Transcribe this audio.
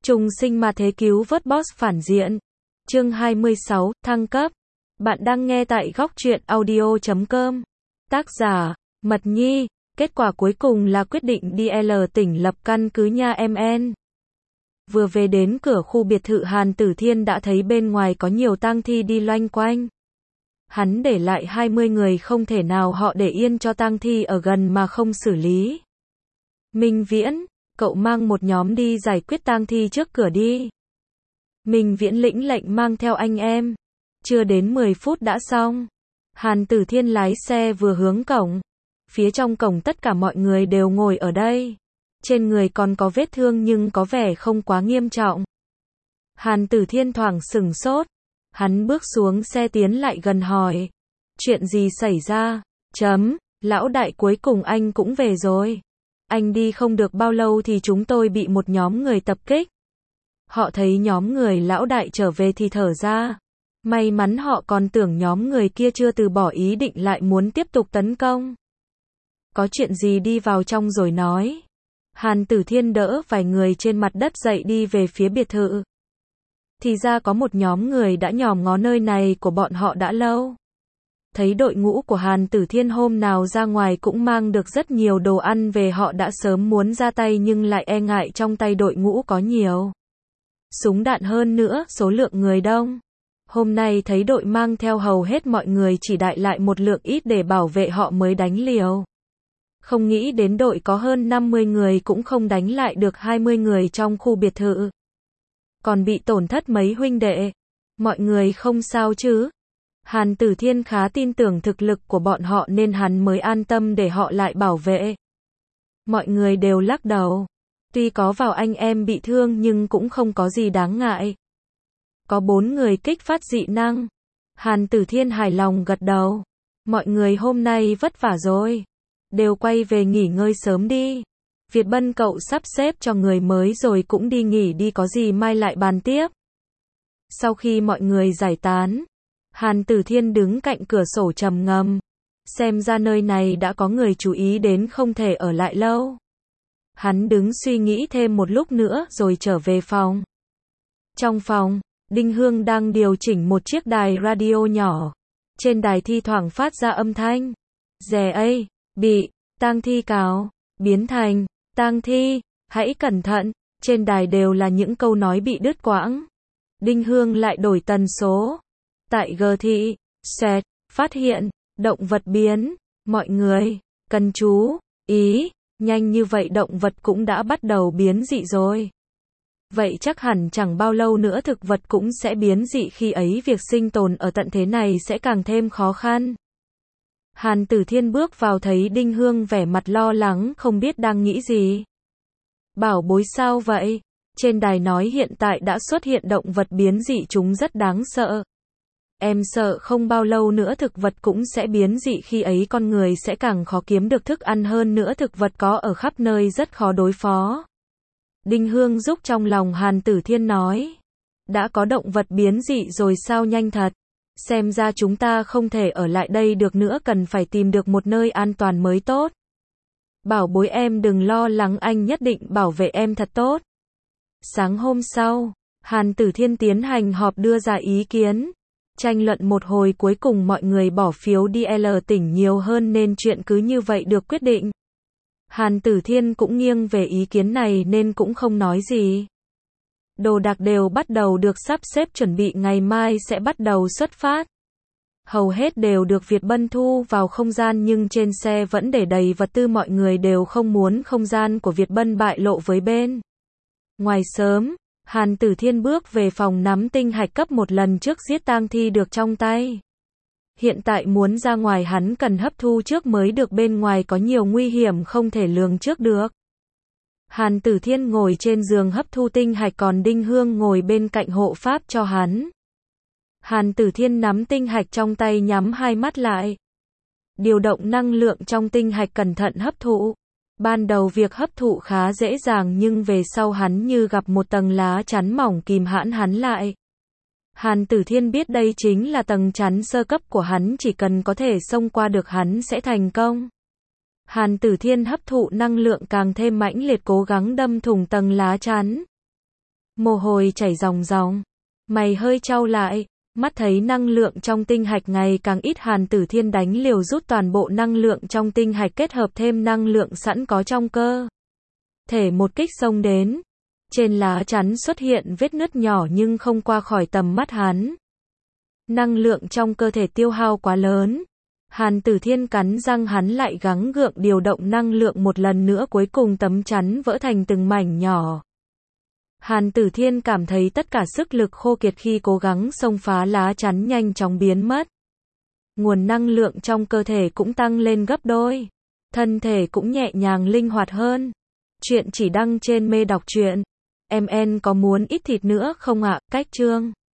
Trùng sinh ma thế cứu vớt boss phản diện. Chương 26, thăng cấp. Bạn đang nghe tại góc truyện audio.com. Tác giả, Mật Nhi. Kết quả cuối cùng là quyết định đi L tỉnh lập căn cứ nha MN. Vừa về đến cửa khu biệt thự Hàn Tử Thiên đã thấy bên ngoài có nhiều tang thi đi loanh quanh. Hắn để lại 20 người, không thể nào họ để yên cho tang thi ở gần mà không xử lý. Minh Viễn, cậu mang một nhóm đi giải quyết tang thi trước cửa đi. Minh Viễn lĩnh lệnh mang theo anh em. Chưa đến 10 phút đã xong. Hàn Tử Thiên lái xe vừa hướng cổng. Phía trong cổng tất cả mọi người đều ngồi ở đây. Trên người còn có vết thương nhưng có vẻ không quá nghiêm trọng. Hàn Tử Thiên thoảng sửng sốt. Hắn bước xuống xe tiến lại gần hỏi. Chuyện gì xảy ra? Lão đại, cuối cùng anh cũng về rồi. Anh đi không được bao lâu thì chúng tôi bị một nhóm người tập kích. Họ thấy nhóm người lão đại trở về thì thở ra. May mắn họ còn tưởng nhóm người kia chưa từ bỏ ý định lại muốn tiếp tục tấn công. Có chuyện gì đi vào trong rồi nói. Hàn Tử Thiên đỡ vài người trên mặt đất dậy đi về phía biệt thự. Thì ra có một nhóm người đã nhòm ngó nơi này của bọn họ đã lâu. Thấy đội ngũ của Hàn Tử Thiên hôm nào ra ngoài cũng mang được rất nhiều đồ ăn về, họ đã sớm muốn ra tay nhưng lại e ngại trong tay đội ngũ có nhiều súng đạn, hơn nữa số lượng người đông. Hôm nay thấy đội mang theo hầu hết mọi người chỉ đại lại một lượng ít để bảo vệ họ mới đánh liều. Không nghĩ đến đội có hơn 50 người cũng không đánh lại được 20 người trong khu biệt thự. Còn bị tổn thất mấy huynh đệ. Mọi người không sao chứ? Hàn Tử Thiên khá tin tưởng thực lực của bọn họ nên hắn mới an tâm để họ lại bảo vệ. Mọi người đều lắc đầu. Tuy có vào anh em bị thương nhưng cũng không có gì đáng ngại. Có 4 người kích phát dị năng. Hàn Tử Thiên hài lòng gật đầu. Mọi người hôm nay vất vả rồi. Đều quay về nghỉ ngơi sớm đi. Việt Bân cậu sắp xếp cho người mới rồi cũng đi nghỉ đi, có gì mai lại bàn tiếp. Sau khi mọi người giải tán, Hàn Tử Thiên đứng cạnh cửa sổ trầm ngâm. Xem ra nơi này đã có người chú ý đến, không thể ở lại lâu. Hắn đứng suy nghĩ thêm một lúc nữa rồi trở về phòng. Trong phòng, Đinh Hương đang điều chỉnh một chiếc đài radio nhỏ. Trên đài thi thoảng phát ra âm thanh. Dè ấy, bị tang thi cào, biến thành tang thi, hãy cẩn thận. Trên đài đều là những câu nói bị đứt quãng. Đinh Hương lại đổi tần số. Tại G thị, Sẹt, phát hiện, động vật biến. Mọi người, cần chú ý, nhanh như vậy động vật cũng đã bắt đầu biến dị rồi. Vậy chắc hẳn chẳng bao lâu nữa thực vật cũng sẽ biến dị, khi ấy việc sinh tồn ở tận thế này sẽ càng thêm khó khăn. Hàn Tử Thiên bước vào thấy Đinh Hương vẻ mặt lo lắng, không biết đang nghĩ gì. Bảo bối sao vậy? Trên đài nói hiện tại đã xuất hiện động vật biến dị, chúng rất đáng sợ. Em sợ không bao lâu nữa thực vật cũng sẽ biến dị, khi ấy con người sẽ càng khó kiếm được thức ăn, hơn nữa thực vật có ở khắp nơi rất khó đối phó. Đinh Hương giúp trong lòng Hàn Tử Thiên nói. Đã có động vật biến dị rồi sao, nhanh thật. Xem ra chúng ta không thể ở lại đây được nữa, cần phải tìm được một nơi an toàn mới tốt. Bảo bối em đừng lo lắng, anh nhất định bảo vệ em thật tốt. Sáng hôm sau, Hàn Tử Thiên tiến hành họp đưa ra ý kiến. Tranh luận một hồi cuối cùng mọi người bỏ phiếu đi L tỉnh nhiều hơn nên chuyện cứ như vậy được quyết định. Hàn Tử Thiên cũng nghiêng về ý kiến này nên cũng không nói gì. Đồ đạc đều bắt đầu được sắp xếp, chuẩn bị ngày mai sẽ bắt đầu xuất phát. Hầu hết đều được Việt Bân thu vào không gian nhưng trên xe vẫn để đầy vật tư, mọi người đều không muốn không gian của Việt Bân bại lộ với bên ngoài sớm. Hàn Tử Thiên bước về phòng nắm tinh hạch cấp một lần trước giết tang thi được trong tay. Hiện tại muốn ra ngoài hắn cần hấp thu trước mới được, bên ngoài có nhiều nguy hiểm không thể lường trước được. Hàn Tử Thiên ngồi trên giường hấp thu tinh hạch, còn Đinh Hương ngồi bên cạnh hộ pháp cho hắn. Hàn Tử Thiên nắm tinh hạch trong tay, nhắm hai mắt lại. Điều động năng lượng trong tinh hạch, cẩn thận hấp thụ. Ban đầu việc hấp thụ khá dễ dàng nhưng về sau hắn như gặp một tầng lá chắn mỏng kìm hãm hắn lại. Hàn Tử Thiên biết đây chính là tầng chắn sơ cấp của hắn, chỉ cần có thể xông qua được hắn sẽ thành công. Hàn Tử Thiên hấp thụ năng lượng càng thêm mãnh liệt, cố gắng đâm thủng tầng lá chắn. Mồ hôi chảy ròng ròng. Mày hơi chau lại. Mắt thấy năng lượng trong tinh hạch ngày càng ít, Hàn Tử Thiên đánh liều rút toàn bộ năng lượng trong tinh hạch kết hợp thêm năng lượng sẵn có trong cơ thể một kích xông đến. Trên lá chắn xuất hiện vết nứt nhỏ nhưng không qua khỏi tầm mắt hắn. Năng lượng trong cơ thể tiêu hao quá lớn. Hàn Tử Thiên cắn răng, hắn lại gắng gượng điều động năng lượng một lần nữa, cuối cùng tấm chắn vỡ thành từng mảnh nhỏ. Hàn Tử Thiên cảm thấy tất cả sức lực khô kiệt khi cố gắng xông phá lá chắn nhanh chóng biến mất. Nguồn năng lượng trong cơ thể cũng tăng lên gấp đôi. Thân thể cũng nhẹ nhàng linh hoạt hơn. Chuyện chỉ đăng trên Mê Đọc Truyện. Em có muốn ít thịt nữa không ạ? Cách chương